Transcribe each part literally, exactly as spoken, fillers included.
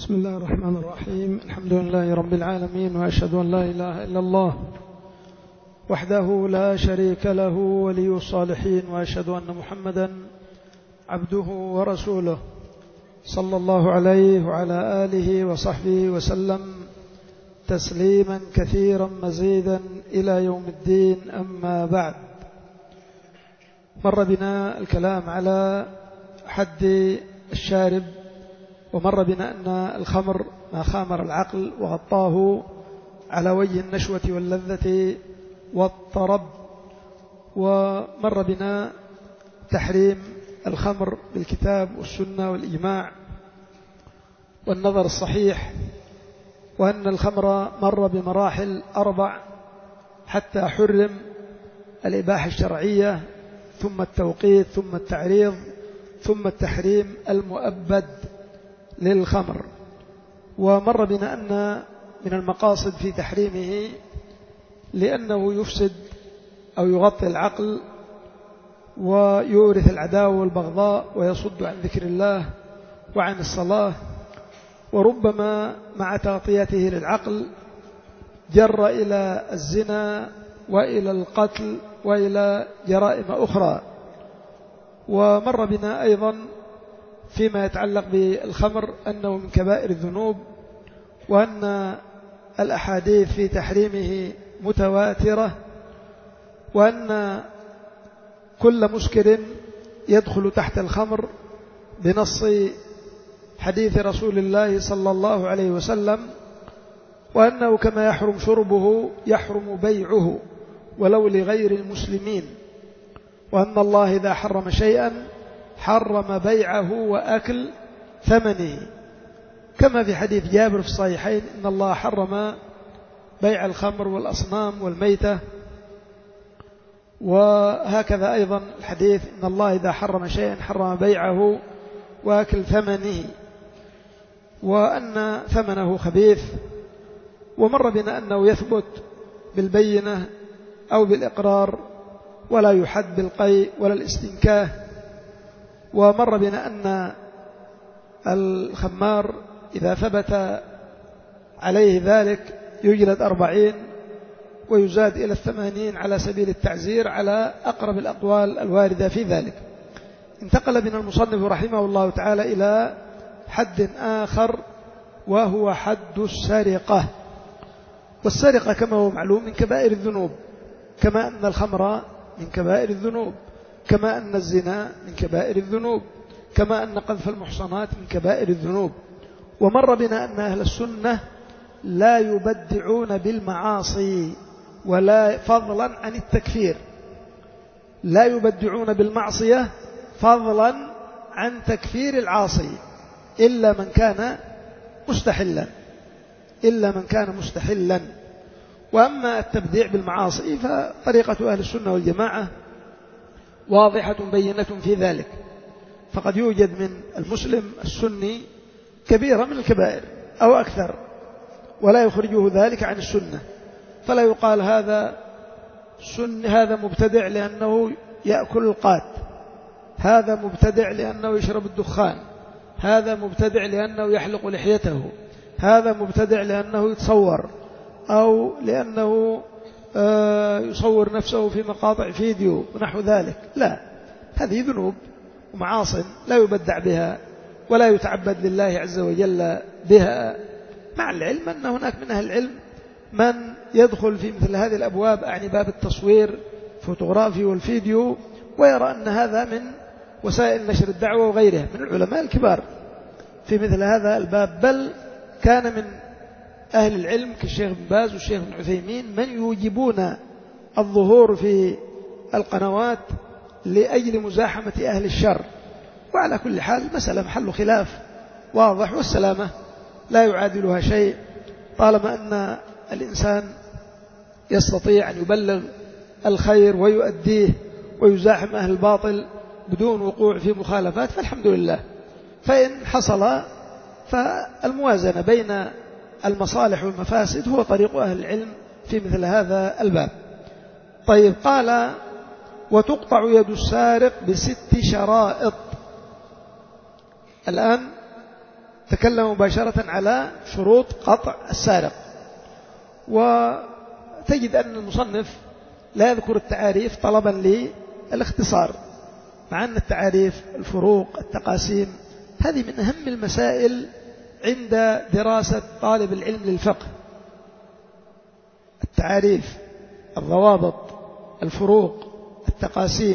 بسم الله الرحمن الرحيم. الحمد لله رب العالمين، وأشهد أن لا إله إلا الله وحده لا شريك له ولي الصالحين، وأشهد أن محمدا عبده ورسوله صلى الله عليه وعلى آله وصحبه وسلم تسليما كثيرا مزيدا إلى يوم الدين. أما بعد، مر بنا الكلام على حد الشارب، ومر بنا أن الخمر ما خامر العقل وغطاه على وجه النشوة واللذة والطرب. ومر بنا تحريم الخمر بالكتاب والسنة والإجماع والنظر الصحيح، وأن الخمر مر بمراحل أربع حتى حرم: الإباحة الشرعية، ثم التوقيت، ثم التعريض، ثم التحريم المؤبد للخمر. ومر بنا أن من المقاصد في تحريمه لأنه يفسد أو يغطي العقل ويورث العداوة والبغضاء ويصد عن ذكر الله وعن الصلاة، وربما مع تغطيته للعقل جر إلى الزنا وإلى القتل وإلى جرائم أخرى. ومر بنا أيضا فيما يتعلق بالخمر أنه من كبائر الذنوب، وأن الأحاديث في تحريمه متواترة، وأن كل مسكر يدخل تحت الخمر بنص حديث رسول الله صلى الله عليه وسلم، وأنه كما يحرم شربه يحرم بيعه ولو لغير المسلمين، وأن الله إذا حرم شيئا حرم بيعه وأكل ثمنه، كما في حديث جابر في الصحيحين: إن الله حرم بيع الخمر والأصنام والميتة. وهكذا أيضا الحديث: إن الله إذا حرم شيئا حرم بيعه وأكل ثمنه، وأن ثمنه خبيث. ومر بنا أنه يثبت بالبينة أو بالإقرار، ولا يحد بالقيء ولا الاستنكاه. ومر بنا أن الخمار إذا ثبت عليه ذلك يجلد أربعين ويزاد إلى الثمانين على سبيل التعزير على أقرب الأقوال الواردة في ذلك. انتقل بنا المصنف رحمه الله تعالى إلى حد آخر، وهو حد السرقة. والسرقة كما هو معلوم من كبائر الذنوب، كما أن الخمر من كبائر الذنوب، كما أن الزنا من كبائر الذنوب، كما أن قذف المحصنات من كبائر الذنوب. ومر بنا أن أهل السنة لا يبدعون بالمعاصي ولا فضلا عن التكفير، لا يبدعون بالمعصية فضلا عن تكفير العاصي إلا من كان مستحلا إلا من كان مستحلا. وأما التبديع بالمعاصي فطريقة أهل السنة والجماعة واضحة بينة في ذلك، فقد يوجد من المسلم السني كبيرة من الكبائر أو أكثر ولا يخرجه ذلك عن السنة، فلا يقال هذا سني، هذا مبتدع لأنه يأكل القات، هذا مبتدع لأنه يشرب الدخان، هذا مبتدع لأنه يحلق لحيته، هذا مبتدع لأنه يتصور أو لأنه يصور نفسه في مقاطع فيديو ونحو ذلك. لا، هذه ذنوب ومعاصٍ لا يبدع بها ولا يتعبد لله عز وجل بها، مع العلم أن هناك من أهل العلم من يدخل في مثل هذه الأبواب، أعني باب التصوير الفوتوغرافي والفيديو، ويرى أن هذا من وسائل نشر الدعوة وغيرها من العلماء الكبار في مثل هذا الباب. بل كان من أهل العلم كالشيخ بن باز والشيخ بن عثيمين من يوجبون الظهور في القنوات لأجل مزاحمة أهل الشر. وعلى كل حال مسألة محل خلاف واضح، والسلامة لا يعادلها شيء طالما أن الإنسان يستطيع أن يبلغ الخير ويؤديه ويزاحم أهل الباطل بدون وقوع في مخالفات، فالحمد لله. فإن حصل فالموازنة بين المصالح والمفاسد هو طريق أهل العلم في مثل هذا الباب. طيب، قال: وتقطع يد السارق بست شرائط. الآن تكلم مباشرة على شروط قطع السارق. وتجد أن المصنف لا يذكر التعاريف طلبا للاختصار، مع أن التعاريف، الفروق، التقاسيم هذه من أهم المسائل عند دراسة طالب العلم للفقه. التعاريف، الضوابط، الفروق، التقاسيم،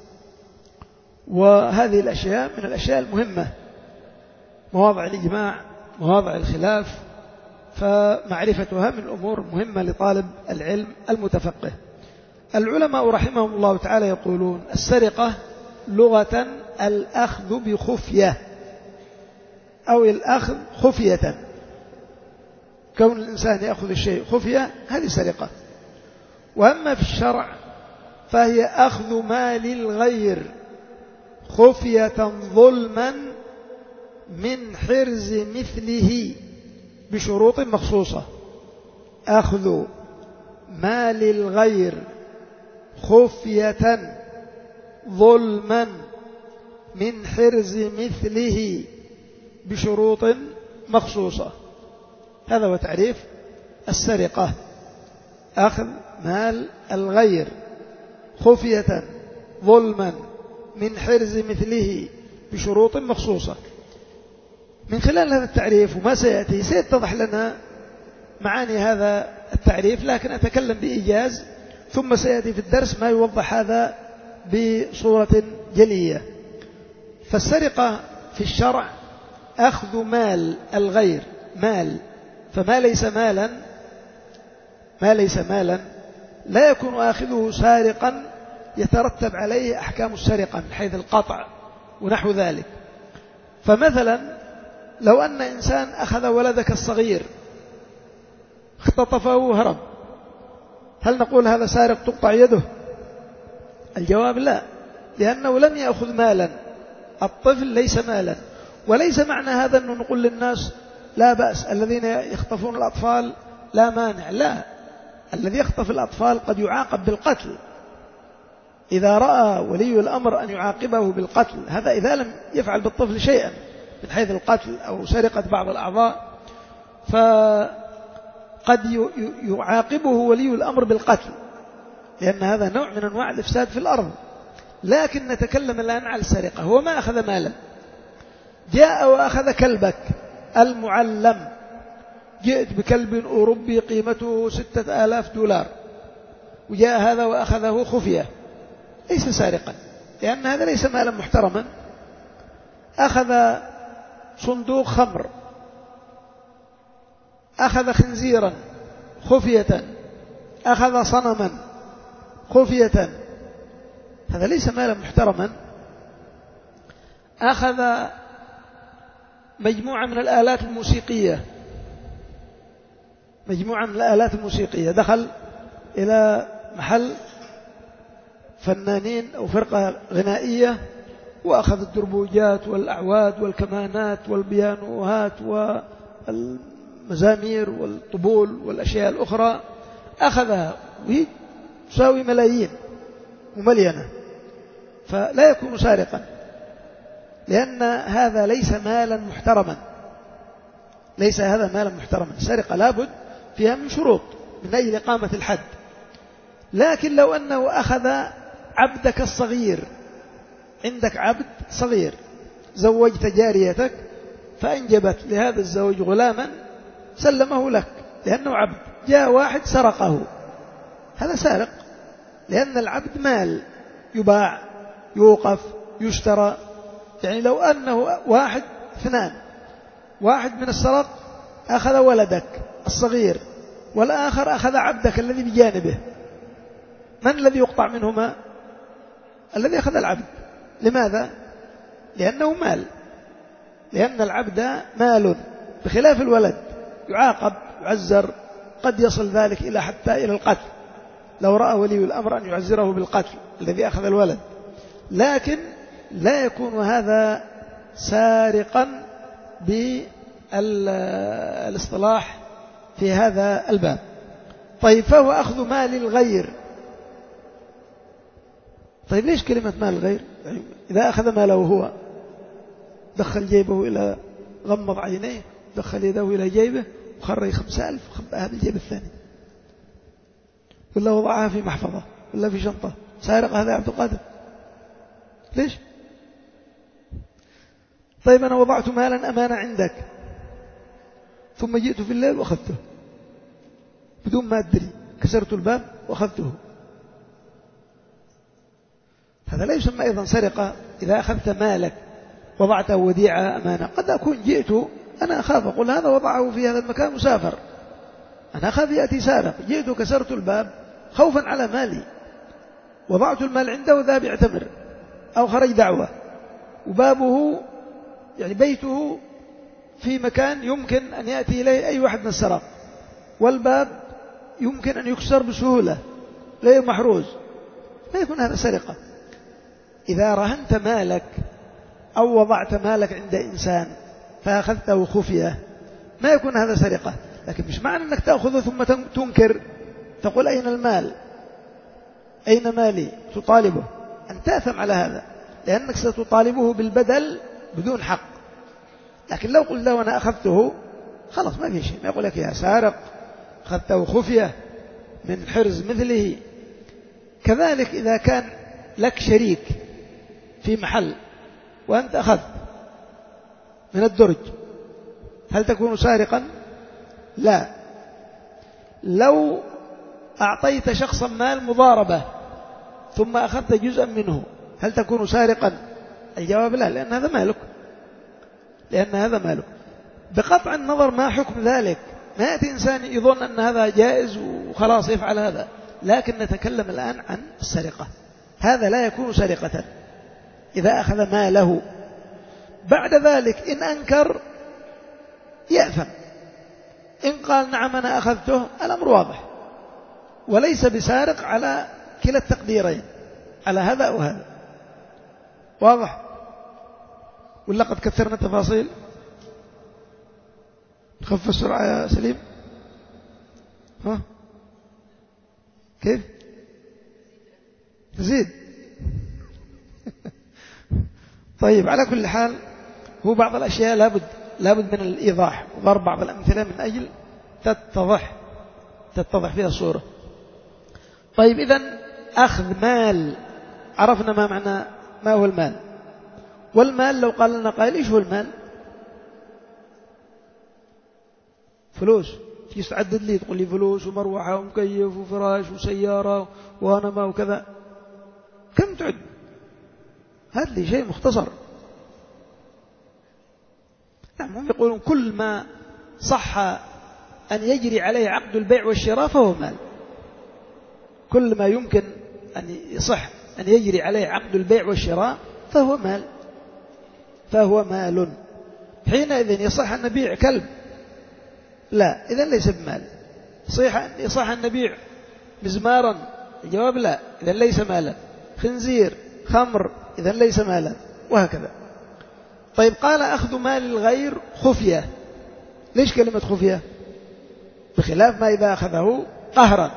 وهذه الأشياء من الأشياء المهمة، مواضع الإجماع، مواضع الخلاف، فمعرفتها من الأمور مهمة لطالب العلم المتفقه. العلماء رحمهم الله تعالى يقولون السرقة لغة الأخذ بخفية أو الأخذ خفية، كون الإنسان يأخذ الشيء خفية هذه سرقة. وأما في الشرع فهي أخذ مال الغير خفية ظلما من حرز مثله بشروط مخصوصة. أخذ مال الغير خفية ظلما من حرز مثله بشروط مخصوصة. هذا هو تعريف السرقة، أخذ مال الغير خفية ظلما من حرز مثله بشروط مخصوصة. من خلال هذا التعريف وما سيأتي سيتضح لنا معاني هذا التعريف، لكن أتكلم بإيجاز، ثم سيأتي في الدرس ما يوضح هذا بصورة جلية. فالسرقة في الشرع أخذ مال الغير، مال، فما ليس مالا ما ليس مالا لا يكون آخذه سارقا يترتب عليه أحكام السرقة من حيث القطع ونحو ذلك. فمثلا لو أن إنسان أخذ ولدك الصغير اختطفه وهرب، هل نقول هذا سارق تقطع يده؟ الجواب لا، لأنه لم يأخذ مالا، الطفل ليس مالا. وليس معنى هذا أنه نقول للناس لا بأس، الذين يخطفون الأطفال لا مانع، لا، الذي يخطف الأطفال قد يعاقب بالقتل إذا رأى ولي الأمر أن يعاقبه بالقتل، هذا إذا لم يفعل بالطفل شيئا من حيث القتل أو سرقة بعض الأعضاء، فقد يعاقبه ولي الأمر بالقتل، لأن هذا نوع من أنواع الإفساد في الأرض. لكن نتكلم الآن على السرقة، هو ما أخذ مالا، جاء وأخذ كلبك المعلم، جئت بكلب أوروبي قيمته ستة آلاف دولار، وجاء هذا وأخذه خفية، ليس سارقا، لأن هذا ليس مالا محترما. أخذ صندوق خمر، أخذ خنزيرا خفية، أخذ صنما خفية، هذا ليس مالا محترما. أخذ مجموعة من الآلات الموسيقية، مجموعة من الآلات الموسيقية، دخل إلى محل فنانين أو فرقة غنائية وأخذ الدربوجات والأعواد والكمانات والبيانوهات والمزامير والطبول والأشياء الأخرى، أخذها وهي تساوي ملايين مملينة، فلا يكون سارقا، لأن هذا ليس مالا محترما، ليس هذا مالا محترما. السرقة لابد فيها من شروط من أجل إقامة الحد. لكن لو أنه أخذ عبدك الصغير، عندك عبد صغير زوجت جاريتك فأنجبت لهذا الزوج غلاما سلمه لك لأنه عبد، جاء واحد سرقه، هذا سارق، لأن العبد مال يباع يوقف يشترى. يعني لو أنه واحد اثنان، واحد من السرق أخذ ولدك الصغير والآخر أخذ عبدك الذي بجانبه، من الذي يقطع منهما؟ الذي أخذ العبد. لماذا؟ لأنه مال، لأن العبد مال، بخلاف الولد يعاقب يعزر، قد يصل ذلك إلى حتى إلى القتل لو رأى ولي الأمر أن يعزره بالقتل الذي أخذ الولد، لكن لا يكون هذا سارقا بالاصطلاح في هذا الباب. طيب، فهو أخذ مال الغير. طيب ليش كلمة مال الغير؟ يعني إذا أخذ ماله هو دخل جيبه إلى غمض عينيه، دخل يده إلى جيبه وخرج خمسة ألف وخبأها بالجيب الثاني، ولا وضعها في محفظة ولا في شنطة. سارق هذا يا عبد القادر؟ ليش؟ طيب أنا وضعت مالا أمانة عندك ثم جئت في الليل وأخذته بدون ما أدري، كسرت الباب وأخذته، هذا لا يسمى أيضا سرقة. إذا أخذت مالك وضعته وديعة أمانة، قد أكون جئت أنا أخاف، أقول هذا وضعه في هذا المكان مسافر، أنا أخاف يأتي سارق، جئت كسرت الباب خوفا على مالي، وضعت المال عنده وذهب يعتمر أو خرج دعوة، وبابه يعني بيته في مكان يمكن أن يأتي إليه أي واحد من السراق، والباب يمكن أن يكسر بسهولة غير محروز، لا يكون هذا سرقة. إذا رهنت مالك أو وضعت مالك عند إنسان فأخذته خفية ما يكون هذا سرقة. لكن مش معنى أنك تأخذه ثم تنكر، تقول أين المال، أين مالي، تطالبه، أن تأثم على هذا، لأنك ستطالبه بالبدل بدون حق. لكن لو قلت له أنا أخذته خلاص ما في شيء، ما يقول لك يا سارق أخذته خفية من حرز مثله. كذلك إذا كان لك شريك في محل وأنت أخذت من الدرج، هل تكون سارقا؟ لا. لو أعطيت شخصا مال مضاربة ثم أخذت جزءا منه، هل تكون سارقا؟ الجواب لا، لأن هذا مالك، لأن هذا مالك. بقطع النظر ما حكم ذلك، ما يأتي إنسان يظن أن هذا جائز وخلاص يفعل هذا، لكن نتكلم الآن عن السرقة. هذا لا يكون سرقة إذا أخذ ماله. بعد ذلك إن أنكر يأثم، إن قال نعم أنا أخذته الأمر واضح، وليس بسارق على كلا التقديرين، على هذا أو هذا. واضح؟ ولا قد كثرنا التفاصيل؟ نخف السرعة يا سليم؟ ها؟ كيف؟ تزيد؟ طيب، على كل حال هو بعض الأشياء لابد لابد من الإيضاح وضرب بعض الأمثلة من أجل تتضح تتضح فيها الصورة. طيب، إذن أخذ مال، عرفنا ما معنى ما هو المال. والمال لو قال لنا قائل إيش هو المال؟ فلوس، تيجي تعدد لي تقول لي فلوس ومروحة ومكيف وفراش وسيارة وانما وكذا، كم تعد؟ هات لي شيء مختصر. نعم، هم يقولون كل ما صح أن يجري عليه عقد البيع والشراء فهو مال، كل ما يمكن أن يصح أن يجري عليه عقد البيع والشراء فهو مال، فهو مال. حينئذ يصح أن نبيع كلب؟ لا، إذن ليس بمال. يصح أن نبيع مزمارا؟ الجواب لا، إذن ليس مالا. خنزير، خمر، إذن ليس مالا، وهكذا. طيب، قال أخذ مال الغير خفية. ليش كلمة خفية؟ بخلاف ما إذا أخذه قهرا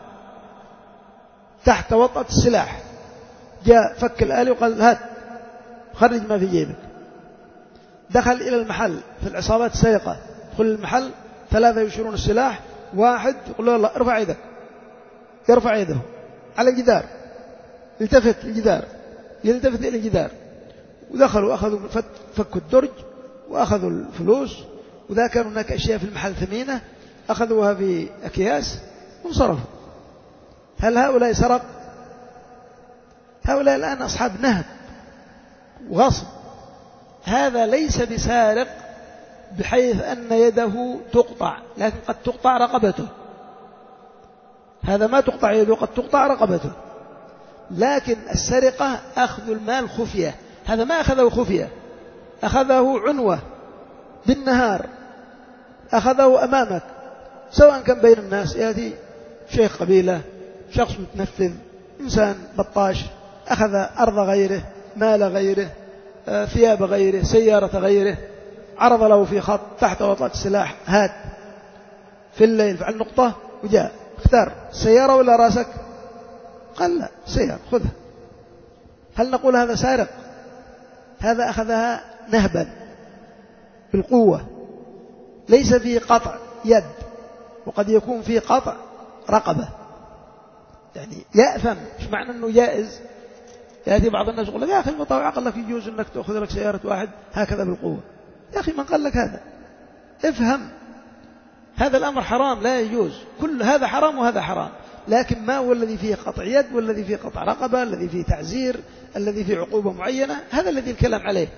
تحت وطأة السلاح، جاء فك الآلي وقال هات خرج ما في جيبك. دخل إلى المحل في العصابات السرقة، دخل المحل ثلاثة يشيرون السلاح، واحد يقول له الله ارفع يدك، يرفع يده على الجدار، يلتفت الجدار، يلتفت إلى الجدار، ودخلوا أخذوا فكوا الدرج وأخذوا الفلوس، وذا كان هناك أشياء في المحل ثمينة أخذوها في أكياس وانصرفوا. هل هؤلاء سرق؟ هؤلاء الآن أصحاب نهب وغصب. هذا ليس بسارق بحيث أن يده تقطع، لكن قد تقطع رقبته. هذا ما تقطع يده، قد تقطع رقبته. لكن السرقة أخذ المال خفية، هذا ما أخذه خفية، أخذه عنوة بالنهار، أخذه أمامك، سواء كان بين الناس، يأتي شيخ قبيلة، شخص متنفذ، إنسان بطاش، أخذ أرض غيره، مال غيره، ثياب غيره، سيارة غيره، عرض له في خط تحت وطأة السلاح، هات في الليل فعل نقطة وجاء، اختار سيارة ولا راسك؟ قال لا، سيارة، خذها. هل نقول هذا سارق؟ هذا أخذها نهبا، بالقوة، ليس فيه قطع يد، وقد يكون فيه قطع رقبة. يعني يأثم، مش معنى أنه جائز. يأتي بعض الناس يقول لك يا أخي المطاوعة قال لك يجوز أنك تأخذ لك سيارة واحد هكذا بالقوة. يا أخي من قال لك هذا؟ افهم، هذا الأمر حرام لا يجوز، كل هذا حرام وهذا حرام، لكن ما هو الذي فيه قطع يد والذي فيه قطع رقبة، الذي فيه تعزير، الذي فيه عقوبة معينة، هذا الذي الكلام عليه.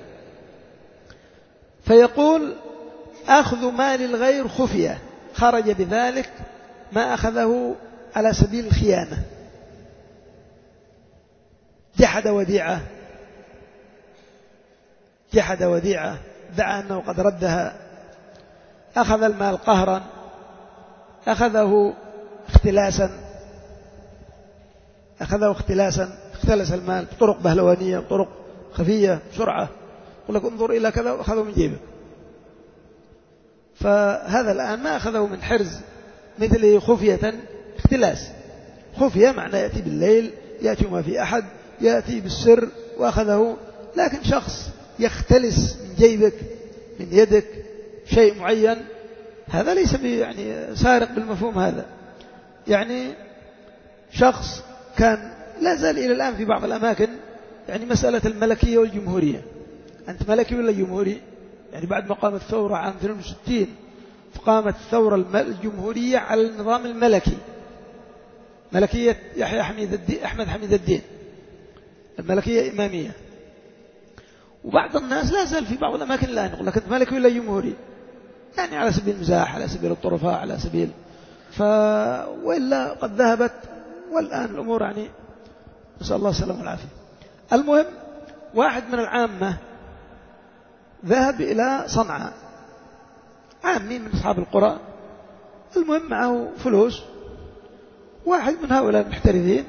فيقول أخذ مال الغير خفية، خرج بذلك ما أخذه على سبيل الخيانة. جحد وديعة، جحد وديعة، دعا أنه قد ردها، أخذ المال قهرا، أخذه اختلاسا، أخذه اختلاسا، اختلس المال بطرق بهلوانية، بطرق خفية، بسرعة، يقول لك انظر إلى كذا وأخذه من جيبه. فهذا الآن ما أخذه من حرز مثله خفية، اختلاس. خفية معنى يأتي بالليل، يأتي ما في أحد، يأتي بالسر وأخذه. لكن شخص يختلس من جيبك من يدك شيء معين، هذا ليس يعني سارق بالمفهوم هذا. يعني شخص كان لا زال إلى الآن في بعض الأماكن يعني مسألة الملكية والجمهورية، أنت ملكي ولا جمهوري؟ يعني بعد ما قامت الثورة عام اثنين وستين فقامت الثورة الجمهورية على النظام الملكي، ملكية يحيى حميد الدين أحمد حميد الدين، الملكية إمامية. وبعض الناس لا زال في بعض الأماكن الآن يقول لك أنت ملكي ولا جمهوري، يعني على سبيل المزاح، على سبيل الطرفاء، على سبيل ف... وإلا قد ذهبت، والآن الأمور يعني نسأل الله السلامة والعافية. المهم واحد من العامة ذهب إلى صنعاء، عامي من أصحاب القرى، المهم معه فلوس، واحد من هؤلاء المحترفين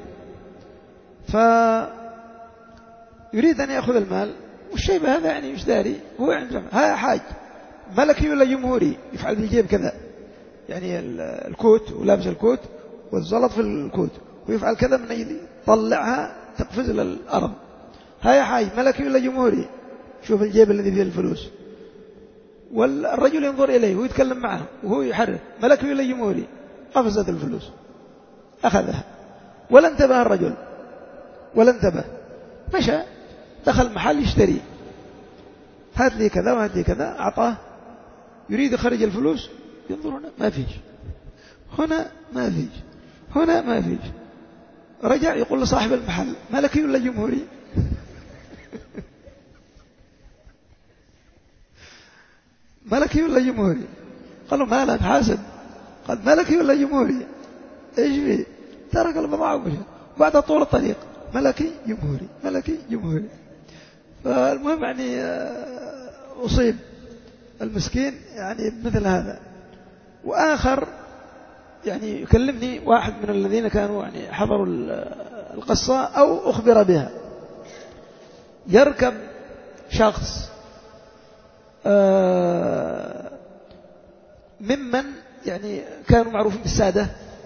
فيريد أن يأخذ المال، والشيء هذا يعني مش داري، هو عنده ها حاج ملكي ولا جمهوري، يفعل بالجيب كذا، يعني الكوت ولابس الكوت والزلط في الكوت، ويفعل كذا من أجل يطلعها تقفز إلى الأرض. ها يا حاج ملكي ولا جمهوري؟ شوف الجيب الذي فيه الفلوس. والرجل ينظر إليه ويتكلم معه وهو يحرك ملكي ولا جمهوري؟ قفزت الفلوس، أخذها ولا انتبه الرجل ولا انتبه، مشى دخل محل يشتري، هات لي كذا وهات لي كذا، أعطاه، يريد يخرج الفلوس، ينظر هنا ما فيش، هنا ما فيش، هنا ما فيش، رجع يقول لصاحب المحل ملكي ولا جمهوري؟ ملكي ولا جمهوري؟ قالوا ما لا نحاسب، قال ملكي ولا جمهوري؟ ايش فيه؟ ترك البضاعة ومشى، بعد طول الطريق ملكي جمهوري ملكي جمهوري. فالمهم يعني أصيب المسكين يعني مثل هذا. وآخر يعني يكلمني واحد من الذين كانوا يعني حضروا القصة أو أخبر بها، يركب شخص ممن يعني كانوا معروفين بالسادة،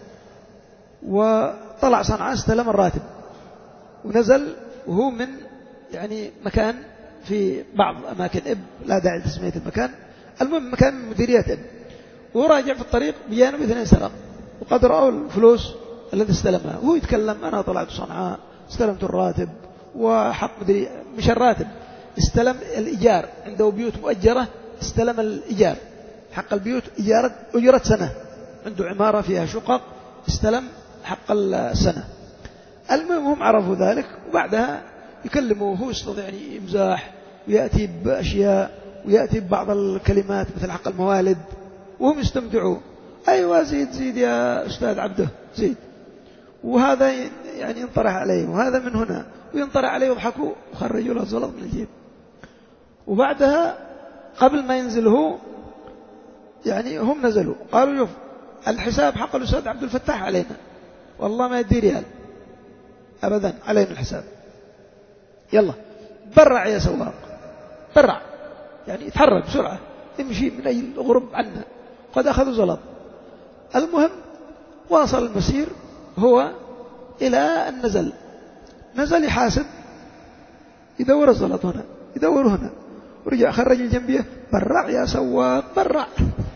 وطلع صنعاء استلم الراتب ونزل، وهو من يعني مكان في بعض أماكن إب، لا داعي لتسمية المكان، المهم مكان من مديريات إب، وراجع في الطريق بجانب اثنين سرق، وقد رأوا الفلوس الذي استلمها، وهو يتكلم أنا طلعت صنعاء استلمت الراتب وحق مدري، مش الراتب، استلم الإيجار، عنده بيوت مؤجرة، استلم الإيجار، حق البيوت إجارة أجرة سنة، عنده عمارة فيها شقق، استلم حق السنة. المهم هم عرفوا ذلك، وبعدها يكلموه، هو يستطيع يعني يمزاح ويأتي بأشياء ويأتي ببعض الكلمات مثل حق الموالد، وهم يستمتعوا، أيوة زيد زيد يا أستاذ عبده زيد، وهذا يعني ينطرح عليه، وهذا من هنا وينطرح عليه، وضحكوا وخرجوا له الزلط من الجيب. وبعدها قبل ما ينزله يعني هم نزلوا قالوا شوف الحساب حق الأستاذ عبد الفتاح علينا، والله ما يدي ريال أبدا، علينا الحساب، يلا برع يا سواق، برع، يعني يتحرك بسرعة يمشي من أي الغرب عنا، قد أخذوا زلط. المهم واصل المسير هو إلى أن نزل، نزل يحاسب، يدور الزلط هنا يدور هنا، ورجع خرج الجنبيه برع يا سواق برع.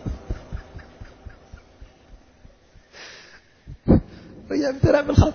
رجع بتلعب بالخط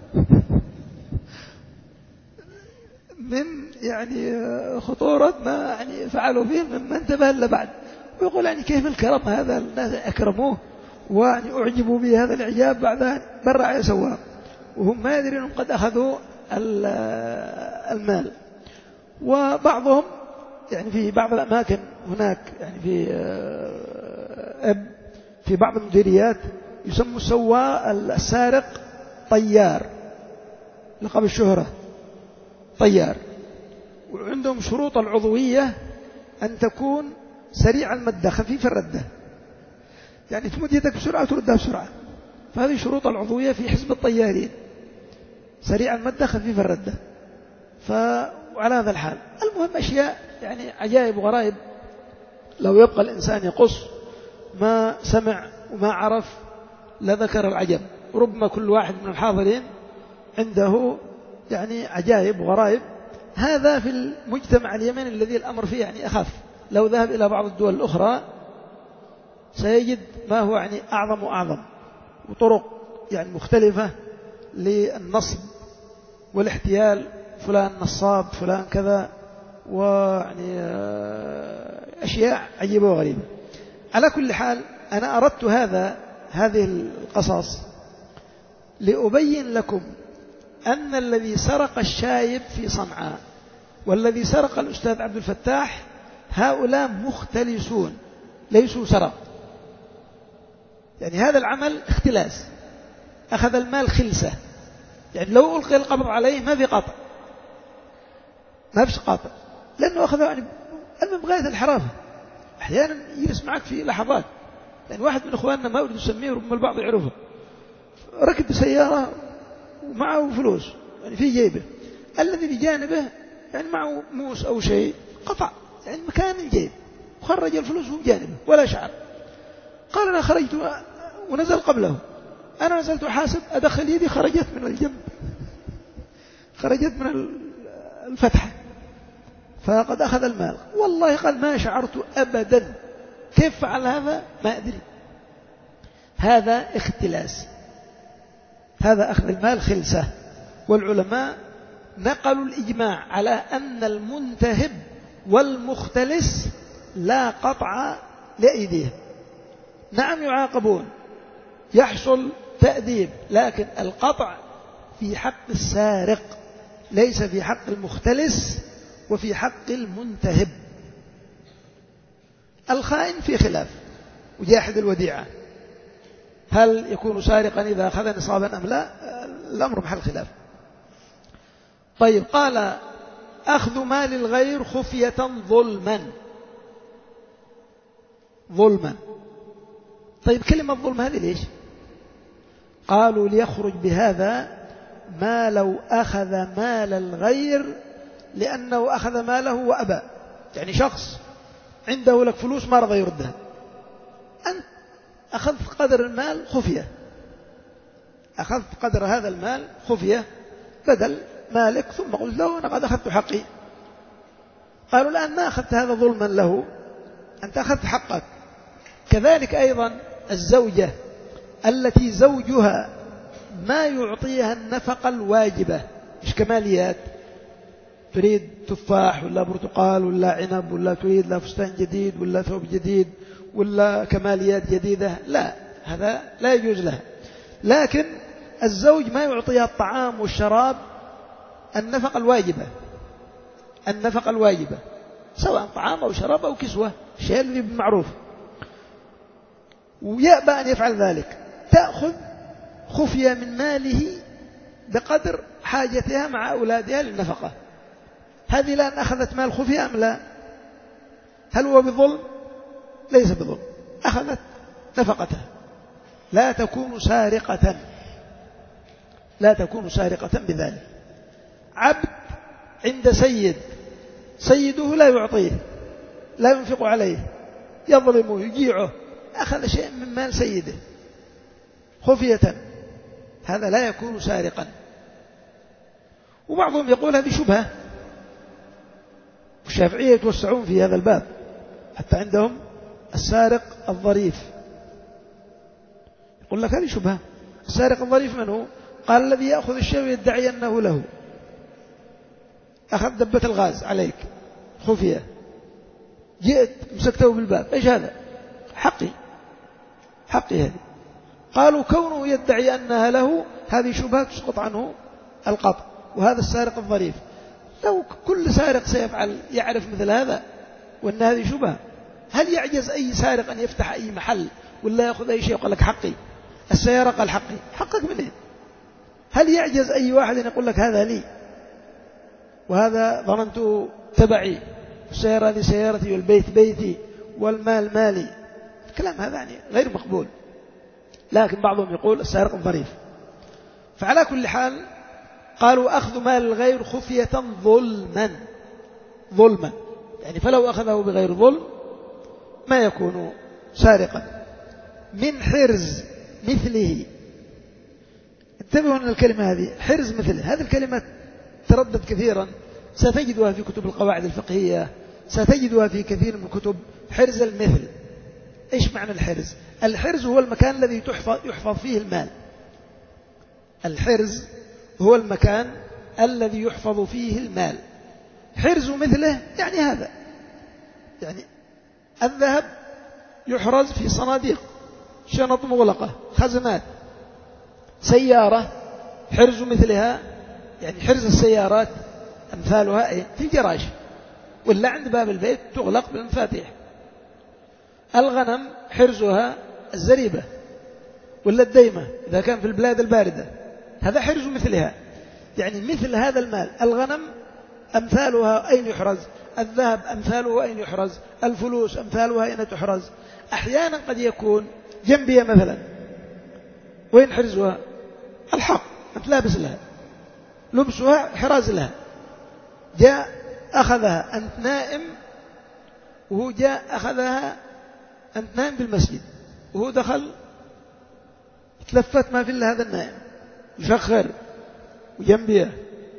من يعني خطورة ما يعني فعلوا فيه مما انتبه إلا بعد. ويقول يعني كيف الكرم هذا، الناس أكرموه ويعني أعجبوا به هذا الإعجاب، بعدها برع يا سواق وهم ما يدرون أنهم قد أخذوا المال. وبعضهم يعني في بعض الأماكن هناك يعني في أب في بعض المديريات يسمى سواق السارق طيار، لقب الشهرة طيار. وعندهم شروط العضوية أن تكون سريع المدة خفيف الردة، يعني تمد يدك بسرعة وتردها بسرعة. فهذه شروط العضوية في حزب الطيارين، سريع المدة خفيف الردة. فعلى هذا الحال المهم أشياء يعني عجائب وغرائب لو يبقى الإنسان يقص ما سمع وما عرف لذكر العجب. ربما كل واحد من الحاضرين عنده يعني عجائب وغرائب. هذا في المجتمع اليمني الذي الأمر فيه يعني أخف. لو ذهب إلى بعض الدول الأخرى سيجد ما هو يعني أعظم وأعظم، وطرق يعني مختلفة للنصب والاحتيال، فلان نصاب فلان كذا، ويعني أشياء عجيبة وغريبة. على كل حال أنا أردت هذا هذه القصص لأبين لكم أن الذي سرق الشايب في صنعاء والذي سرق الأستاذ عبد الفتاح هؤلاء مختلسون ليسوا سرق. يعني هذا العمل اختلاس، أخذ المال خلسة. يعني لو ألقي القبض عليه ما في قطع، ما فيش قاطع، لأنه أخذ يعني المهم غاية الحرافة. أحيانا يجلس معك في لحظات، يعني واحد من إخواننا ما أريد أسميه ربما البعض يعرفه، ركب سيارة ومعه فلوس يعني في جيبه، الذي بجانبه يعني معه موس أو شيء قطع يعني مكان الجيب وخرج الفلوس هو بجانبه ولا شعر. قال أنا خرجت ونزل قبله، أنا نزلت أحاسب أدخل يدي خرجت من الجنب، خرجت من الفتحة، فقد أخذ المال. والله قال ما شعرت أبدا. كيف فعل هذا ما أدري. هذا اختلاس، هذا أخذ المال خلسة. والعلماء نقلوا الإجماع على أن المنتهب والمختلس لا قطع لأيديهم. نعم يعاقبون، يحصل تأديب، لكن القطع في حق السارق ليس في حق المختلس وفي حق المنتهب. الخائن في خلاف، وجاحد الوديعة هل يكون سارقا إذا أخذ نصابا أم لا؟ الأمر محل خلاف. طيب قال أخذ مال الغير خفية ظلما. ظلما طيب كلمة ظلم هذه ليش؟ قالوا ليخرج بهذا ما لو أخذ مال الغير لأنه أخذ ماله وأبى. يعني شخص عنده لك فلوس ما رضى يردها، أنت أخذت قدر المال خفية، أخذت قدر هذا المال خفية بدل مالك، ثم قلت له أنا قد أخذت حقي. قالوا الآن ما أخذت هذا ظلما له، أنت أخذت حقك. كذلك أيضا الزوجة التي زوجها ما يعطيها النفقة الواجبة، مش كماليات، تريد تفاح ولا برتقال ولا عنب ولا تريد لا فستان جديد ولا ثوب جديد ولا كماليات جديدة، لا، هذا لا يجوز لها. لكن الزوج ما يعطيها الطعام والشراب النفقة الواجبة، النفقة الواجبة سواء طعام أو شراب أو كسوة، شيء الذي بالمعروف، ويأبى أن يفعل ذلك. تأخذ خفية من ماله بقدر حاجتها مع أولادها للنفقة. هذه الآن أخذت مال خفية أم لا؟ هل هو بظلم؟ ليس بظلم، أخذت نفقتها، لا تكون سارقة، لا تكون سارقة بذلك. عبد عند سيد، سيده لا يعطيه، لا ينفق عليه، يظلمه يجيعه، أخذ شيء من مال سيده خفية، هذا لا يكون سارقا. وبعضهم يقول هذه شبهة، والشافعية يتوسعون في هذا الباب، حتى عندهم السارق الظريف، يقول لك هذه شبهة. السارق الظريف من هو؟ قال الذي يأخذ الشيء ويدعي أنه له. أخذ دبة الغاز عليك خفية، جئت مسكته بالباب، إيش هذا؟ حقي، حقي هذه. قالوا كونه يدعي أنها له هذه شبهة تسقط عنه القطع، وهذا السارق الظريف. لو كل سارق سيفعل يعرف مثل هذا وأن هذه شبهة، هل يعجز أي سارق أن يفتح أي محل ولا يأخذ أي شيء يقول لك حقي؟ السيارة قال حقي، حقك منين؟ هل يعجز أي واحد أن يقول لك هذا لي وهذا ضمنته تبعي، السيارة هذه سيارتي والبيت بيتي والمال مالي؟ الكلام هذا يعني غير مقبول. لكن بعضهم يقول السارق الظريف. فعلى كل حال قالوا أخذ مال الغير خفية ظلما، ظلما يعني فلو أخذه بغير ظلم ما يكون سارقا. من حرز مثله، انتبهوا أن الكلمة هذه حرز مثله، هذه الكلمة تردد كثيرا، ستجدها في كتب القواعد الفقهية، ستجدها في كثير من كتب. حرز المثل، إيش معنى الحرز؟ الحرز هو المكان الذي تحفظ يحفظ فيه المال. الحرز هو المكان الذي يحفظ فيه المال. حرز مثله يعني هذا، يعني الذهب يحرز في صناديق، شنط مغلقة، خزنات. سيارة حرز مثلها يعني حرز السيارات أمثالها إيه؟ في الجراج ولا عند باب البيت تغلق بالمفاتيح. الغنم حرزها الزريبة ولا الديمة إذا كان في البلاد الباردة، هذا حرز مثلها، يعني مثل هذا المال. الغنم أمثالها أين يحرز؟ الذهب أمثاله أين يحرز؟ الفلوس أمثالها أين تحرز؟ أحيانا قد يكون جنبية مثلا، وين حرزها؟ الحق، أنت لابس لها، لبسها حراز لها. جاء أخذها أنت نائم، وهو جاء أخذها أنت نائم بالمسجد، وهو دخل تلفت ما في إلا هذا النائم، يشخر وجنبيه،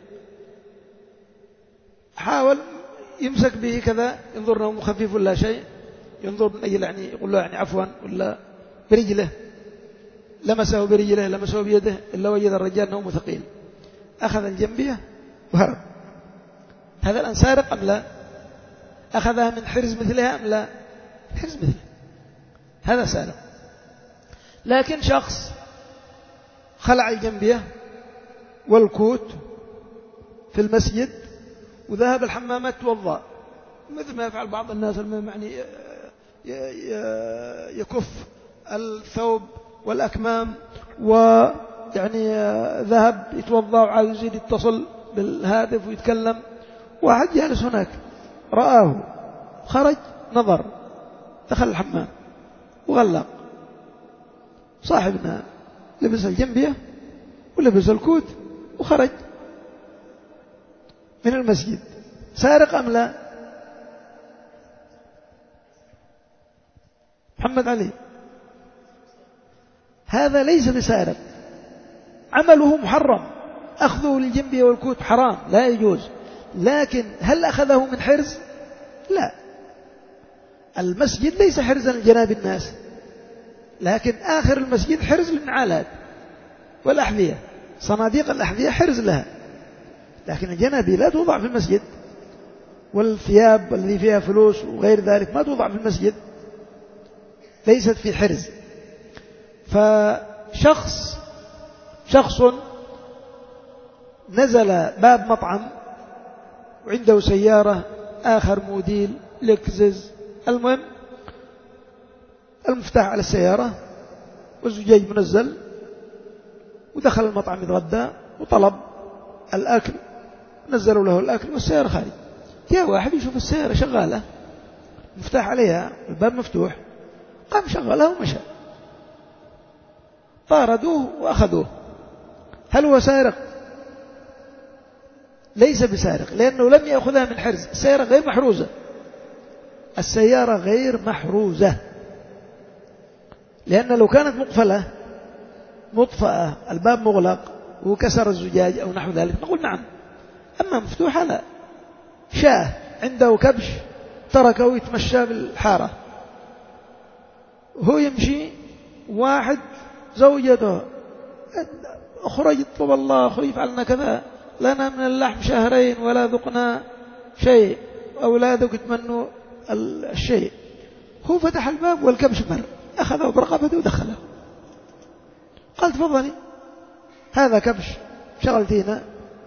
حاول يمسك به كذا، ينظر أنه مخفف ولا شيء، ينظر من أجل يعني يقول له يعني عفوا ولا برجله، لمسه برجله لمسه بيده، إلا وجد الرجال أنه ثقيل، أخذ الجنبية وهرب. هذا الآن سارق أم لا؟ أخذها من حرز مثلها أم لا؟ حرز مثلها، هذا سارق. لكن شخص خلع الجنبية والكوت في المسجد وذهب الحمامات توضأ، مثل ما يفعل بعض الناس يعني يكف الثوب والأكمام ويعني ذهب يتوضأ وعايز يزيد يتصل بالهاتف ويتكلم. واحد جالس هناك رآه، خرج نظر، دخل الحمام وغلق. صاحبنا لبس الجنبية ولبس الكوت وخرج من المسجد. سارق أم لا؟ محمد علي، هذا ليس بسارق، عمله محرم، أخذه للجنبية والكوت حرام لا يجوز. لكن هل أخذه من حرز؟ لا، المسجد ليس حرزا لجناب الناس، لكن آخر المسجد حرز للنعالات والأحذية، صناديق الأحذية حرز لها، لكن الجنابي لا توضع في المسجد، والثياب التي فيها فلوس وغير ذلك ما توضع في المسجد، ليست في حرز. فشخص شخص نزل باب مطعم وعنده سيارة، آخر موديل لكزز، المهم المفتاح على السيارة والزجاج منزل، ودخل المطعم يتغدى وطلب الأكل، نزلوا له الأكل والسيارة خارج. جاء واحد يشوف السيارة شغالة، مفتاح عليها، الباب مفتوح، قام شغلها ومشى. طاردوه وأخذوه. هل هو سارق؟ ليس بسارق، لأنه لم يأخذها من حرز. السيارة غير محروزة، السيارة غير محروزة، لأن لو كانت مقفلة مطفأة الباب مغلق وكسر الزجاج أو نحو ذلك نقول نعم، أما مفتوحة لا. شاه عنده كبش تركه يتمشى بالحارة، هو يمشي، واحد زوجته أخرى يطلب الله أخوي يفعلنا كذا، لنا من اللحم شهرين ولا ذقنا شيء، أولادك يتمنوا الشيء. هو فتح الباب والكبش مر، أخذه برقبته ودخله، قال تفضلي هذا كبش شغلتينا،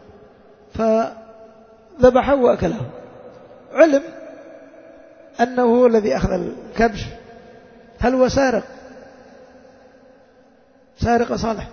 فذبحه وأكله. علم أنه هو الذي أخذ الكبش. هل هو سارق؟ سارق صالح؟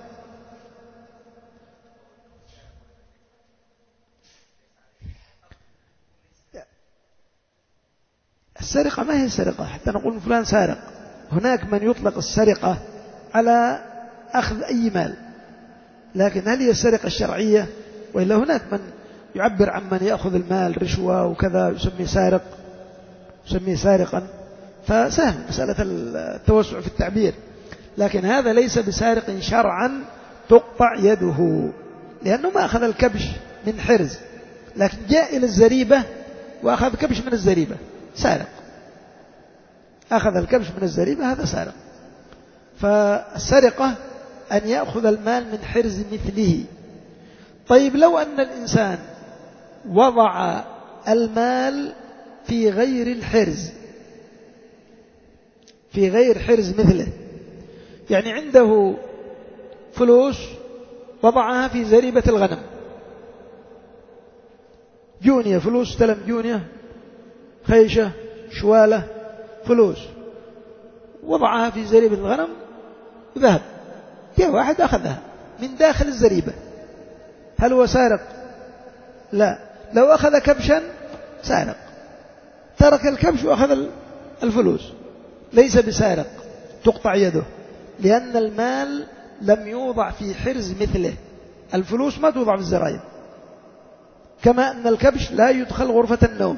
السرقة ما هي سرقة حتى نقول فلان سارق. هناك من يطلق السرقة على أخذ أي مال، لكن هل هي السرقة الشرعية؟ وإلا هناك من يعبر عن من يأخذ المال رشوة وكذا يسمي سارق، يسمي سارقا، فسهل مسألة التوسع في التعبير. لكن هذا ليس بسارق شرعا تقطع يده، لأنه ما أخذ الكبش من حرز، لكن جاء إلى الزريبة وأخذ كبش من الزريبة، سارق. أخذ الكبش من الزريبة هذا سارق. فالسرقة أن يأخذ المال من حرز مثله. طيب لو أن الإنسان وضع المال في غير الحرز، في غير حرز مثله، يعني عنده فلوس وضعها في زريبة الغنم، جونية فلوس، استلم جونية، خيشة، شوالة، فلوس، وضعها في زريبة الغنم وذهب، جاء واحد أخذها من داخل الزريبة، هل هو سارق؟ لا. لو أخذ كبشا سارق، ترك الكبش وأخذ الفلوس ليس بسارق تقطع يده، لأن المال لم يوضع في حرز مثله. الفلوس ما توضع في الزرايب، كما أن الكبش لا يدخل غرفة النوم،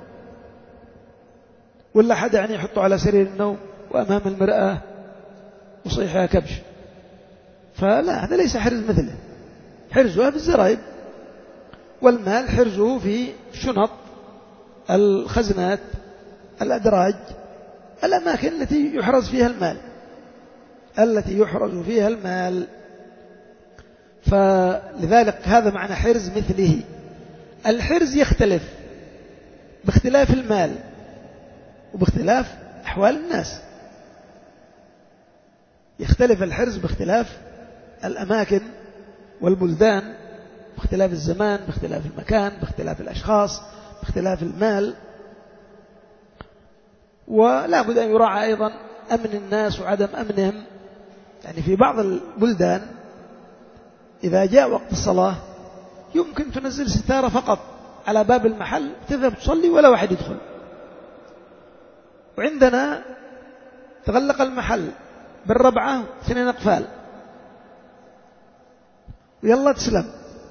ولا حد يعني يحطه على سرير النوم وأمام المرآة وصيح يا كبش، فلا، هذا ليس حرز مثله، حرزها في الزرايب. والمال حرزه في شنط، الخزنات، الأدراج، الأماكن التي يحرز فيها المال، التي يحرز فيها المال. فلذلك هذا معنى حرز مثله. الحرز يختلف باختلاف المال وباختلاف أحوال الناس، يختلف الحرز باختلاف الأماكن والبلدان، باختلاف الزمان، باختلاف المكان، باختلاف الأشخاص، باختلاف المال. ولا بد أن يراعى أيضا أمن الناس وعدم أمنهم. يعني في بعض البلدان إذا جاء وقت الصلاة يمكن تنزل ستارة فقط على باب المحل، تذهب تصلي ولا واحد يدخل. وعندنا تغلق المحل بالربعة اثنين أقفال ويلا تسلم.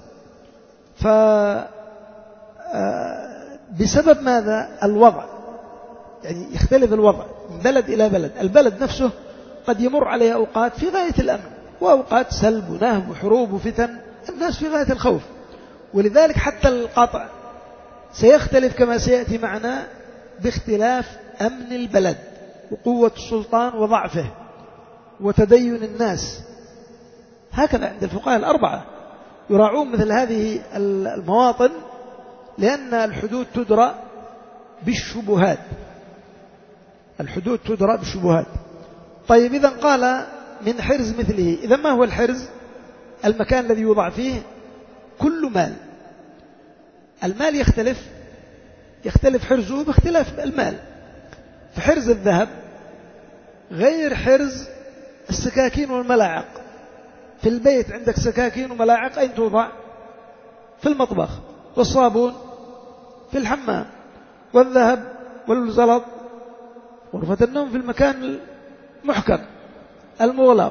فبسبب ماذا؟ الوضع، يعني يختلف الوضع من بلد إلى بلد. البلد نفسه قد يمر عليه أوقات في غاية الأمن، وأوقات سلب ونهب وحروب وفتن، الناس في غاية الخوف. ولذلك حتى القطع سيختلف كما سيأتي معنا باختلاف أمن البلد وقوة السلطان وضعفه وتدين الناس. هكذا عند الفقهاء الأربعة يراعون مثل هذه المواطن، لأن الحدود تدرى بالشبهات، الحدود تدرى بالشبهات. طيب إذا قال من حرز مثله، إذا ما هو الحرز؟ المكان الذي يوضع فيه كل مال. المال يختلف، يختلف حرزه باختلاف المال. فحرز الذهب غير حرز السكاكين والملاعق. في البيت عندك سكاكين وملاعق، أين توضع؟ في المطبخ. والصابون في الحمام. والذهب والزلط غرفة النوم في المكان المحكم المغلق.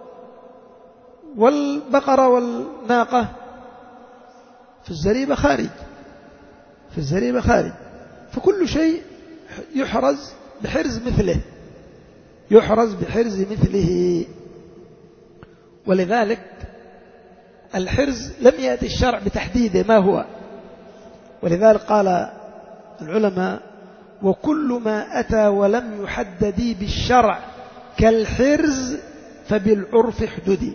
والبقرة والناقة في الزريبة خارج، في الزريبة خارج. فكل شيء يحرز بحرز مثله، يحرز بحرز مثله. ولذلك الحرز لم يأتي الشرع بتحديده ما هو، ولذلك قال العلماء: وكل ما أتى ولم يحدد بالشرع كالحرز فبالعرف احددي.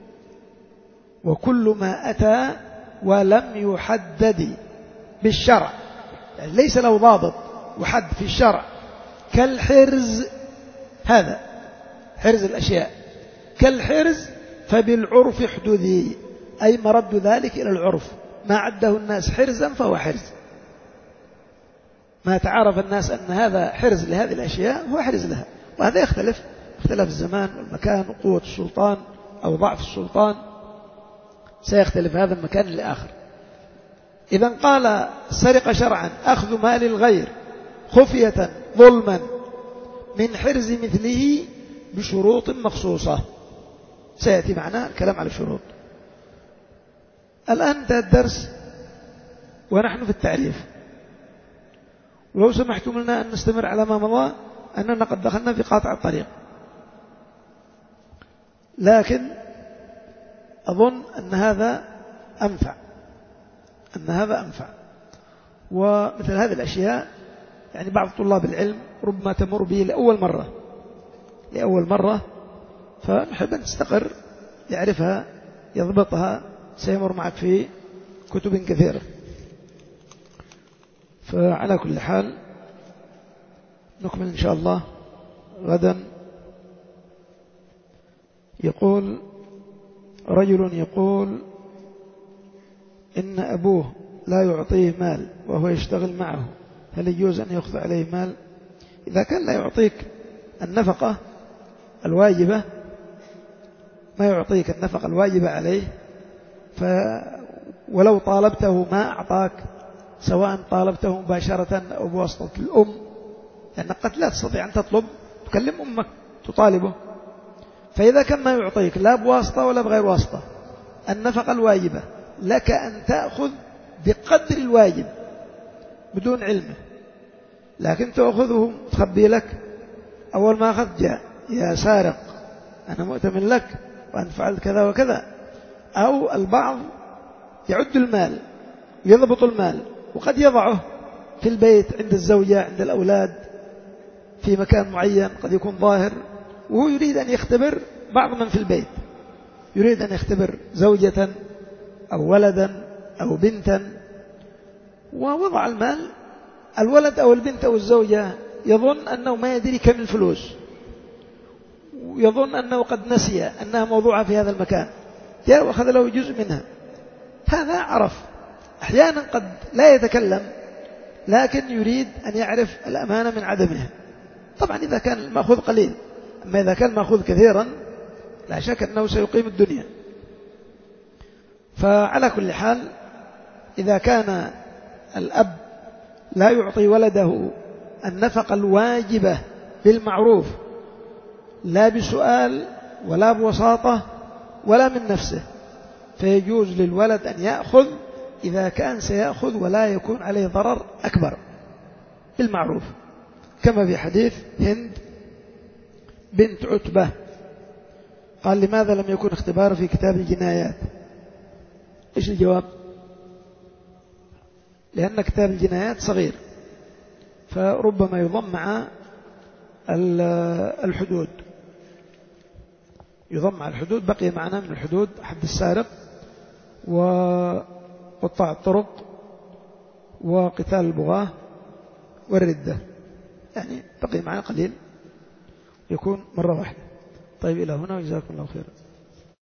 وكل ما أتى ولم يحدد بالشرع، يعني ليس له ضابط وحد في الشرع، كالحرز، هذا حرز الأشياء، كالحرز فبالعرف احددي، أي مرد ذلك إلى العرف، ما عده الناس حرزا فهو حرز، ما تعارف الناس أن هذا حرز لهذه الأشياء هو حرز لها. وهذا يختلف اختلاف الزمان والمكان وقوة السلطان أو ضعف السلطان، سيختلف هذا المكان لآخر. إذا قال سرق شرعا أخذ مال الغير خفية ظلما من حرز مثله بشروط مخصوصة، سيأتي معنا الكلام على الشروط. الآن انتهى الدرس ونحن في التعريف، ولو سمحتم لنا أن نستمر على ما مضى أننا قد دخلنا في قاطع الطريق، لكن أظن أن هذا أنفع أن هذا أنفع ومثل هذه الأشياء يعني بعض طلاب العلم ربما تمر به لأول مرة لأول مرة فنحب أن تستقر يعرفها يضبطها، سيمر معك في كتب كثيرة. فعلى كل حال نكمل إن شاء الله غدا. يقول رجل يقول إن أبوه لا يعطيه مال وهو يشتغل معه، هل يجوز أن يأخذ عليه مال؟ إذا كان لا يعطيك النفقة الواجبة، ما يعطيك النفقة الواجبة عليه، ف ولو طالبته ما أعطاك، سواء طالبته مباشرة أو بواسطة الأم، لأنك قد لا تستطيع أن تطلب، تكلم أمك تطالبه. فإذا كان ما يعطيك لا بواسطة ولا بغير واسطة النفقة الواجبة، لك أن تأخذ بقدر الواجب بدون علمه، لكن تأخذه تخبي لك. أول ما أخذ جاء: يا سارق أنا مؤتمن لك وأنت فعلت كذا وكذا. أو البعض يعد المال يضبط المال وقد يضعه في البيت عند الزوجة عند الأولاد في مكان معين قد يكون ظاهر، وهو يريد أن يختبر بعض من في البيت، يريد أن يختبر زوجة أو ولدا أو بنتا، ووضع المال. الولد أو البنت أو الزوجة يظن أنه ما يدري كم الفلوس، ويظن أنه قد نسي أنها موضوعة في هذا المكان، جاء وأخذ له جزء منها. هذا عرف، أحيانا قد لا يتكلم لكن يريد أن يعرف الأمانة من عدمها. طبعا إذا كان المأخوذ قليل، أما إذا كان المأخوذ كثيرا لا شك أنه سيقيم الدنيا. فعلى كل حال إذا كان الأب لا يعطي ولده النفقة الواجبة بالمعروف، لا بسؤال ولا بوساطة ولا من نفسه، فيجوز للولد أن يأخذ إذا كان سيأخذ ولا يكون عليه ضرر أكبر بالمعروف، كما في حديث هند بنت عتبة قال: لماذا لم يكن اختبار في كتاب الجنايات؟ إيش الجواب؟ لأن كتاب الجنايات صغير، فربما يضم مع الحدود، يضم مع الحدود. بقي معنا من الحدود حد السارق وقطاع الطرق وقتال البغاة والردة، يعني بقي معنا قليل، يكون مرة واحدة. طيب إلى هنا وجزاكم الله خيرا.